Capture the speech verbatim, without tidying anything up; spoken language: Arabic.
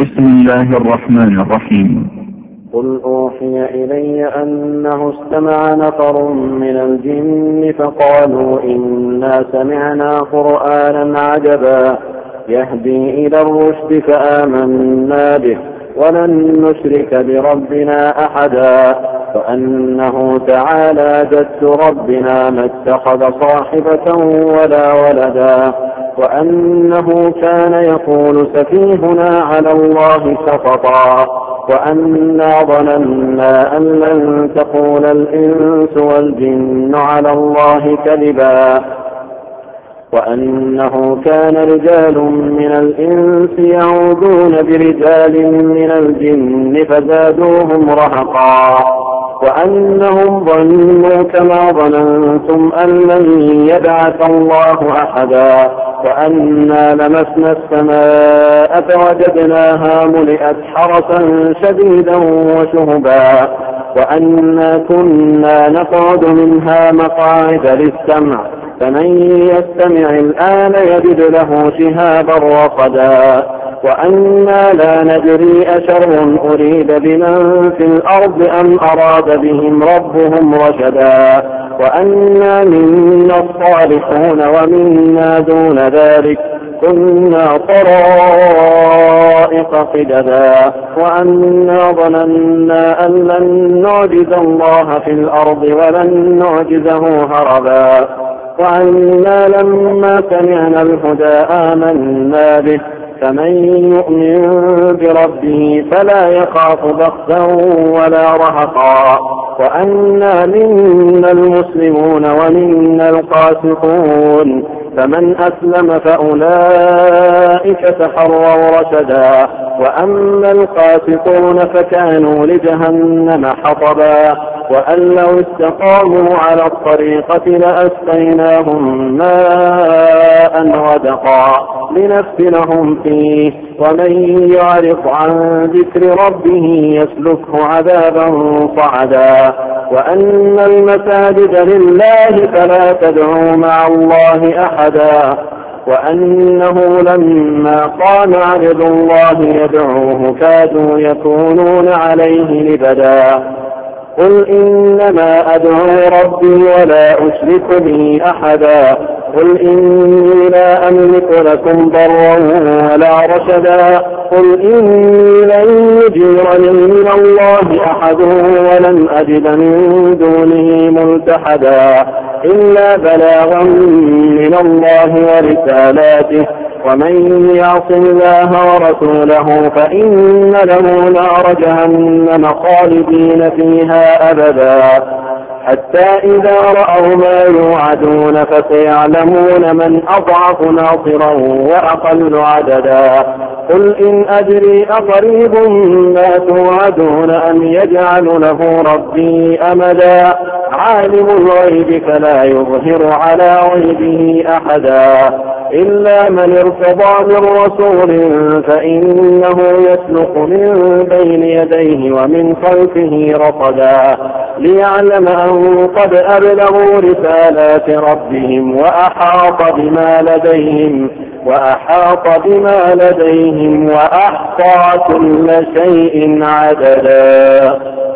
بسم الله الرحمن الرحيم. قل أوحي إلي أنه استمع نفر من الجن فقالوا إنا سمعنا قرآنا عجبا يهدي إلى الرشد فآمنا به ولن نشرك بربنا أحدا وأنه تعالى جد ربنا ما اتخذ صاحبة ولا ولدا وأنه كان يقول سفيهنا على الله سخطا وأنا ظننا أن لن تقول الإنس والجن على الله كذبا وأنه كان رجال من الإنس يعوذون برجال من الجن فزادوهم رهقا وأنهم ظنوا كما ظننتم أن لن يبعث الله أحدا وأنا لمسنا السماء فوجدناها ملئت حرسا شديدا وشهبا وأنا كنا نقعد منها مقاعد للسمع فمن يستمع الآن يجد له شهابا رصدا وأنا لا ندري أشر أريد بمن في الأرض أم أراد بهم ربهم رشدا وأنا منا الصالحون ومنا دون ذلك كنا طرائق قددا وأنا ظننا أن لن نعجز الله في الأرض ولن نعجزه هربا وأنا لما سمعنا الهدى آمنا به فمن يؤمن بربه فلا يخاف بخسا ولا رهقا وأنا منا المسلمون ومنا القاسطون فمن أسلم فأولئك تحروا رشدا وأما القاسطون فكانوا لجهنم حطبا وأن لو استقاموا على الطريقة لأسقيناهم ماء غدقا لنفتنهم فيه ومن يعرض عن ذكر ربه يسلكه عذابا صعدا وأن المساجد لله فلا تدعوا مع الله أحدا وأنه لما قام عبد الله يدعوه كادوا يكونون عليه لبدا قل إنما أدعو ربي ولا أشرك به أحدا قل إني لا أملك لكم ضرا ولا رشدا قل إني لن يجيرني من الله أحد ولن أجد من دونه ملتحدا إلا بلاغا من الله ورسالاته ومن يعص الله ورسوله فإن له نار جهنم خالدين فيها أبدا حتى إذا رأوا ما يوعدون فسيعلمون من أضعف ناصرا وأقل عددا قل إن أدري أقريب ما توعدون أم يجعل له ربي أمدا عالم الغيب فلا يظهر على غيبه أحدا إلا من ارتضى من رسول فإنه يسلك من بين يديه ومن خلفه رصدا ليعلم أن قد أبلغوا رسالات ربهم وأحاط بما لديهم وأحاط بما لديهم وأحصى كل شيء عددا.